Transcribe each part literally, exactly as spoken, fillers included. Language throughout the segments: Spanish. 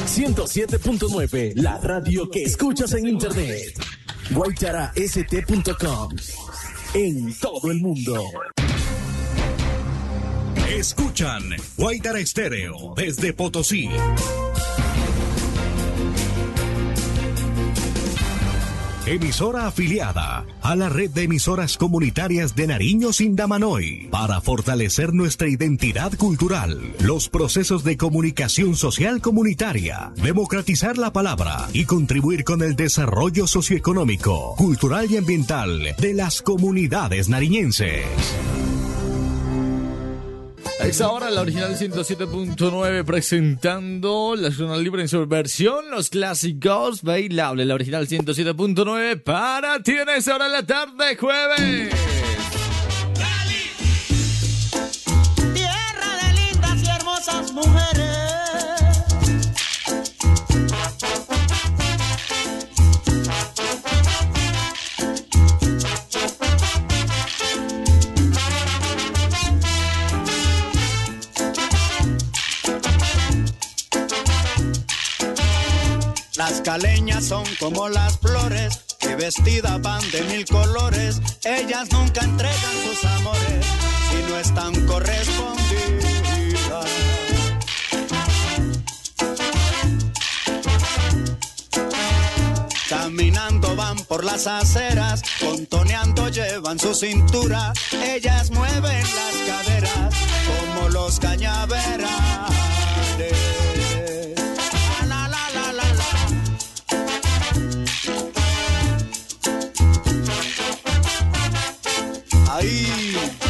ciento siete punto nueve, la radio que escuchas en internet. guaytara ese te punto com, en todo el mundo. Escuchan Guaytara Estéreo desde Potosí. Emisora afiliada a la red de emisoras comunitarias de Nariño Sindamanoy para fortalecer nuestra identidad cultural, los procesos de comunicación social comunitaria, democratizar la palabra y contribuir con el desarrollo socioeconómico, cultural y ambiental de las comunidades nariñenses. A esta hora la original ciento siete punto nueve presentando la zona libre en su versión, los clásicos bailables. La original ciento siete punto nueve para ti en esta hora de la tarde, jueves. Cali, tierra de lindas y hermosas mujeres. Las caleñas son como las flores que vestidas van de mil colores. Ellas nunca entregan sus amores si no están correspondidas. Caminando van por las aceras, contoneando llevan su cintura. Ellas mueven las caderas como los cañaverales. Ahí.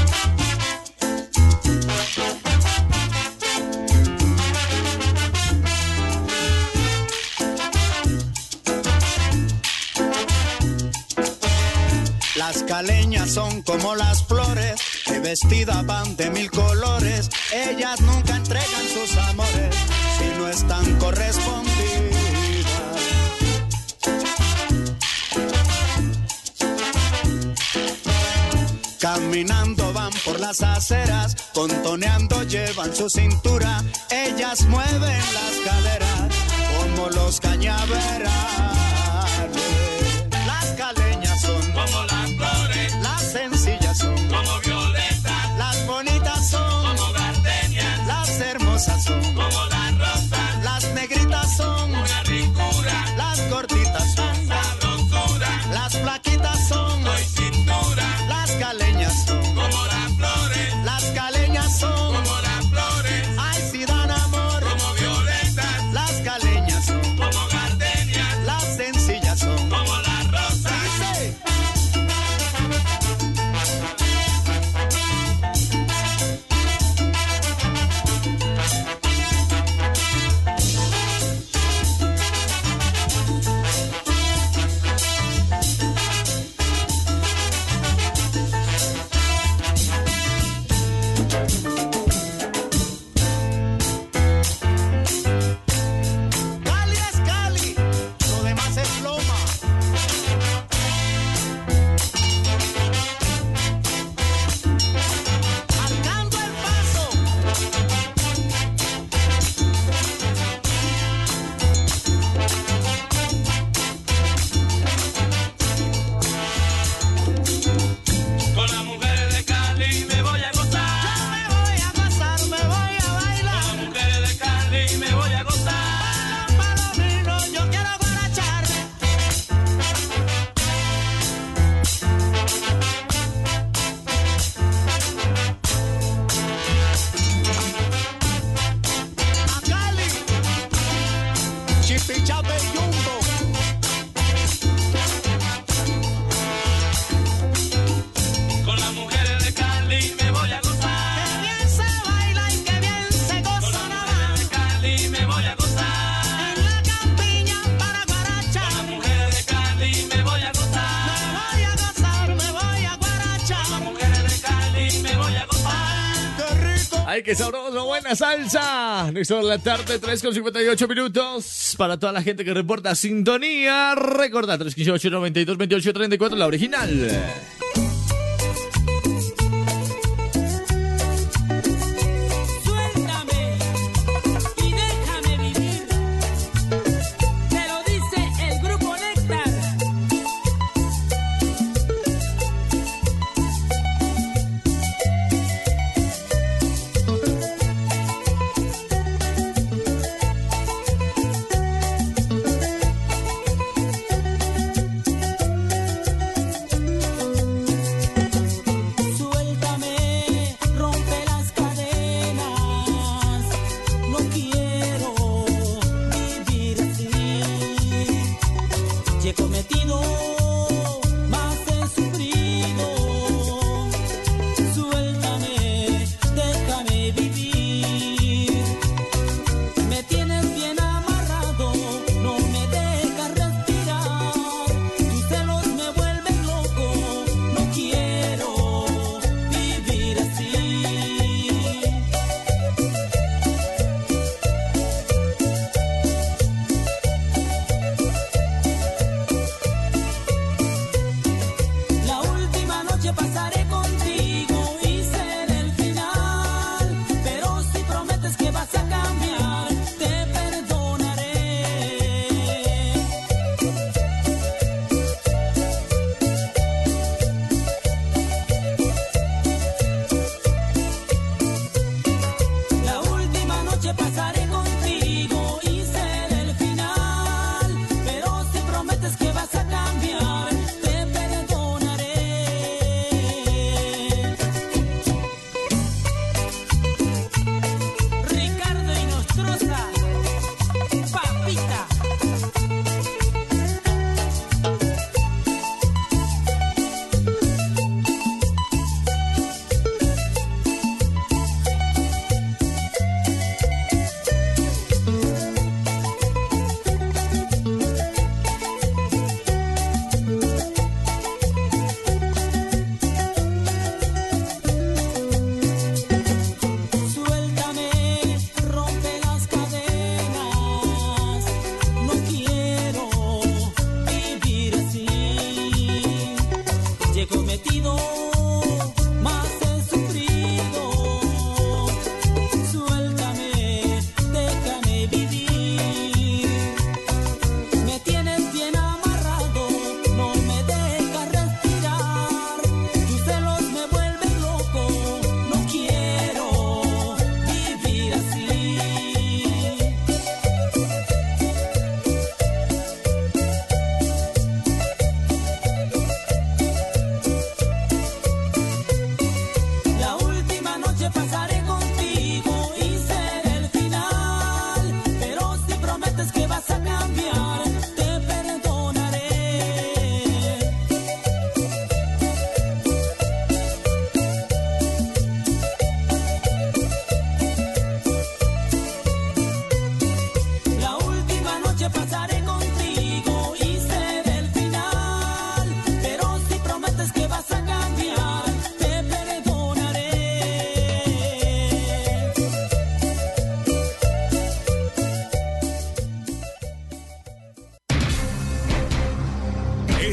Las caleñas son como las flores que vestidas van de mil colores. Ellas nunca entregan sus amores si no están correspondidas. Caminando van por las aceras, contoneando llevan su cintura. Ellas mueven las caderas como los cañaverales. Las caleñas son como las flores, las sencillas son como violetas, las bonitas son como gardenias, las hermosas son como las rosas, las negritas son una ricura, las gorditas son sabrosura, las flaquitas son no hay cintura. Las caleñas son como las flores, las caleñas son como las flores, ay si dan amor como violetas, las caleñas son como gardenias, las sencillas son como las rosas. Dice. ¡Ay, qué sabroso! ¡Buena salsa! Listo, la tarde, tres con cincuenta y ocho minutos. Para toda la gente que reporta sintonía, recordad, tres uno ocho, nueve dos, veintiocho, treinta y cuatro, la original. Suéltame y déjame vivir.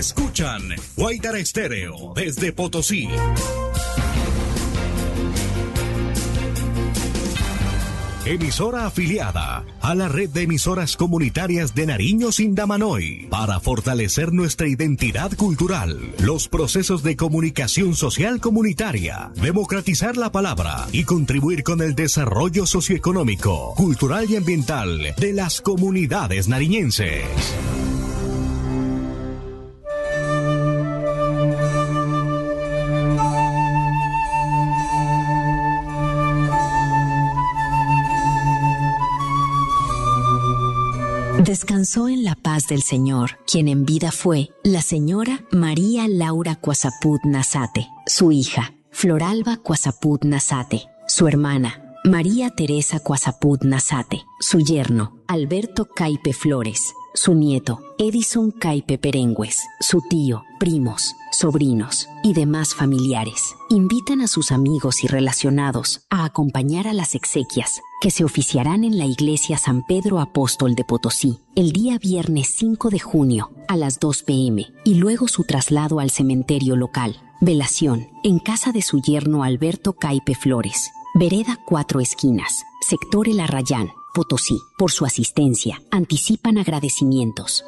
Escuchan Guaitara Estéreo desde Potosí. Emisora afiliada a la red de emisoras comunitarias de Nariño Sindamanoy para fortalecer nuestra identidad cultural, los procesos de comunicación social comunitaria, democratizar la palabra y contribuir con el desarrollo socioeconómico, cultural y ambiental de las comunidades nariñenses. Descansó en la paz del Señor, quien en vida fue la señora María Laura Cuazaput Nazate, su hija, Floralba Cuazaput Nazate, su hermana, María Teresa Cuazaput Nazate, su yerno, Alberto Caipe Flores, su nieto, Edison Caipe Perengües, su tío, primos, sobrinos y demás familiares. Invitan a sus amigos y relacionados a acompañar a las exequias que se oficiarán en la iglesia San Pedro Apóstol de Potosí el día viernes cinco de junio a las dos pe eme y luego su traslado al cementerio local. Velación en casa de su yerno Alberto Caipe Flores, vereda Cuatro Esquinas, sector El Arrayán, Potosí. Por su asistencia, anticipan agradecimientos.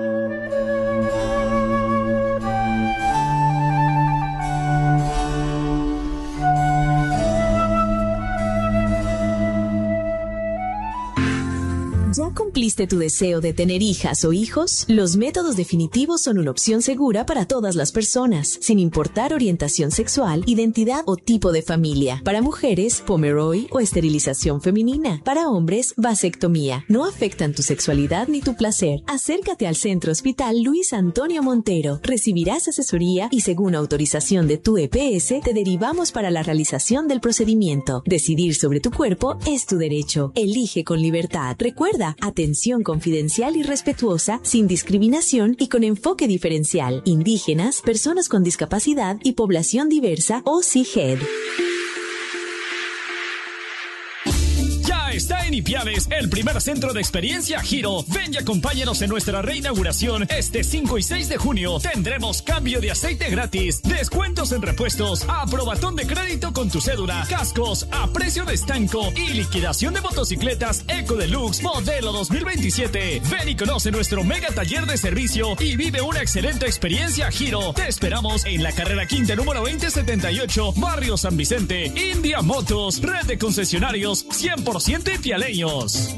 ¿Ya cumpliste tu deseo de tener hijas o hijos? Los métodos definitivos son una opción segura para todas las personas, sin importar orientación sexual, identidad o tipo de familia. Para mujeres, Pomeroy o esterilización femenina. Para hombres, vasectomía. No afectan tu sexualidad ni tu placer. Acércate al Centro Hospital Luis Antonio Montero. Recibirás asesoría y según autorización de tu E P S, te derivamos para la realización del procedimiento. Decidir sobre tu cuerpo es tu derecho. Elige con libertad. Recuerda, atención confidencial y respetuosa, sin discriminación y con enfoque diferencial. Indígenas, personas con discapacidad y población diversa o C I G E D. Está en Ipiales, el primer centro de experiencia Giro. Ven y acompáñanos en nuestra reinauguración este cinco y seis de junio. Tendremos cambio de aceite gratis, descuentos en repuestos, aprobatón de crédito con tu cédula, cascos a precio de estanco y liquidación de motocicletas Eco Deluxe modelo dos mil veintisiete. Ven y conoce nuestro mega taller de servicio y vive una excelente experiencia Giro. Te esperamos en la carrera quinta número veinte setenta y ocho, Barrio San Vicente. India Motos, red de concesionarios cien por ciento pialeños.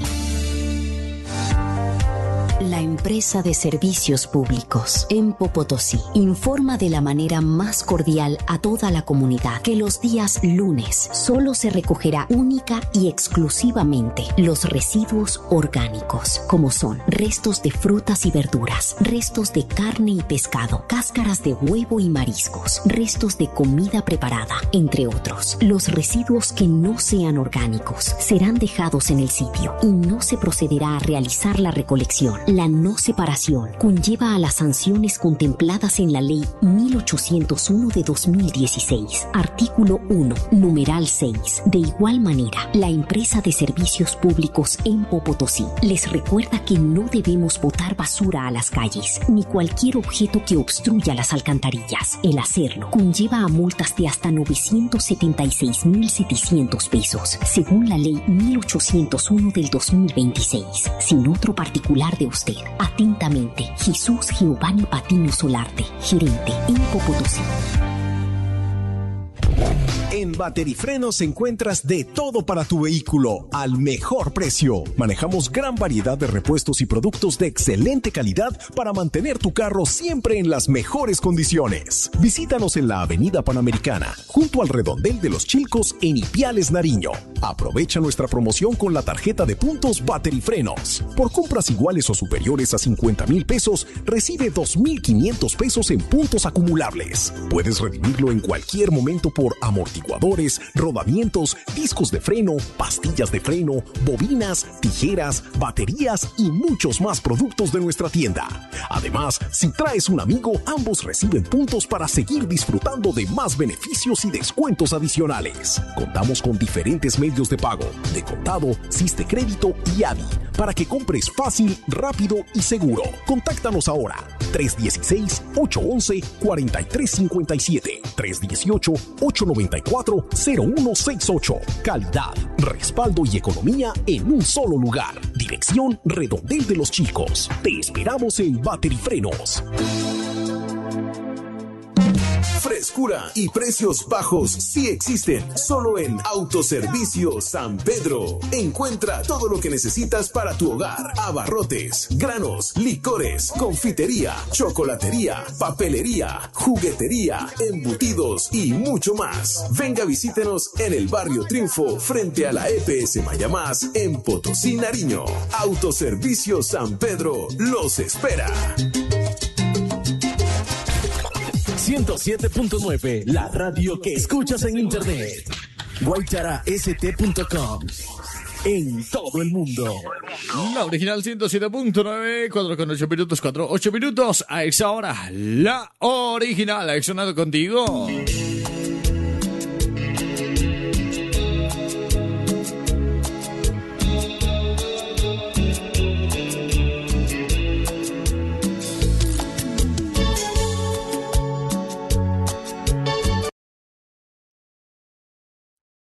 La empresa de servicios públicos Empo Potosí informa de la manera más cordial a toda la comunidad que los días lunes solo se recogerá única y exclusivamente los residuos orgánicos, como son restos de frutas y verduras, restos de carne y pescado, cáscaras de huevo y mariscos, restos de comida preparada, entre otros. Los residuos que no sean orgánicos serán dejados en el sitio y no se procederá a realizar la recolección. La no separación conlleva a las sanciones contempladas en la Ley mil ochocientos uno de dos mil dieciséis, artículo uno, numeral seis. De igual manera, la empresa de servicios públicos Empo Potosí les recuerda que no debemos botar basura a las calles, ni cualquier objeto que obstruya las alcantarillas. El hacerlo conlleva a multas de hasta novecientos setenta y seis mil setecientos pesos, según la Ley mil ochocientos uno del dos mil veintiséis. Sin otro particular de usted. Atentamente, Jesús Giovanni Patino Solarte, gerente Empo Potosí. En Baterifrenos encuentras de todo para tu vehículo al mejor precio. Manejamos gran variedad de repuestos y productos de excelente calidad para mantener tu carro siempre en las mejores condiciones. Visítanos en la Avenida Panamericana, junto al Redondel de los Chilcos en Ipiales, Nariño. Aprovecha nuestra promoción con la tarjeta de puntos Baterifrenos. Por compras iguales o superiores a cincuenta mil pesos, recibe dos mil quinientos pesos en puntos acumulables. Puedes redimirlo en cualquier momento por amortiguadores, rodamientos, discos de freno, pastillas de freno, bobinas, tijeras, baterías y muchos más productos de nuestra tienda. Además, si traes un amigo, ambos reciben puntos para seguir disfrutando de más beneficios y descuentos adicionales. Contamos con diferentes medios de pago, de contado, Siste Crédito y A D I. para que compres fácil, rápido y seguro. Contáctanos ahora. tres uno seis, ocho uno uno, cuatro tres cinco siete. tres uno ocho, ocho nueve cuatro, cero uno seis ocho. Calidad, respaldo y economía en un solo lugar. Dirección Redondel de los Chicos. Te esperamos en Baterifrenos. Frescura y precios bajos sí existen, solo en Autoservicio San Pedro. Encuentra todo lo que necesitas para tu hogar: abarrotes, granos, licores, confitería, chocolatería, papelería, juguetería, embutidos y mucho más. Venga, visítenos en el barrio Triunfo, frente a la E P S Mayamás, en Potosí, Nariño. Autoservicio San Pedro los espera. ciento siete punto nueve, la radio que escuchas en internet. guaychara ese te punto com, en todo el mundo. La original ciento siete punto nueve, cuatro con ocho minutos, cuatro, ocho minutos. A esa hora, la original ha sonado contigo.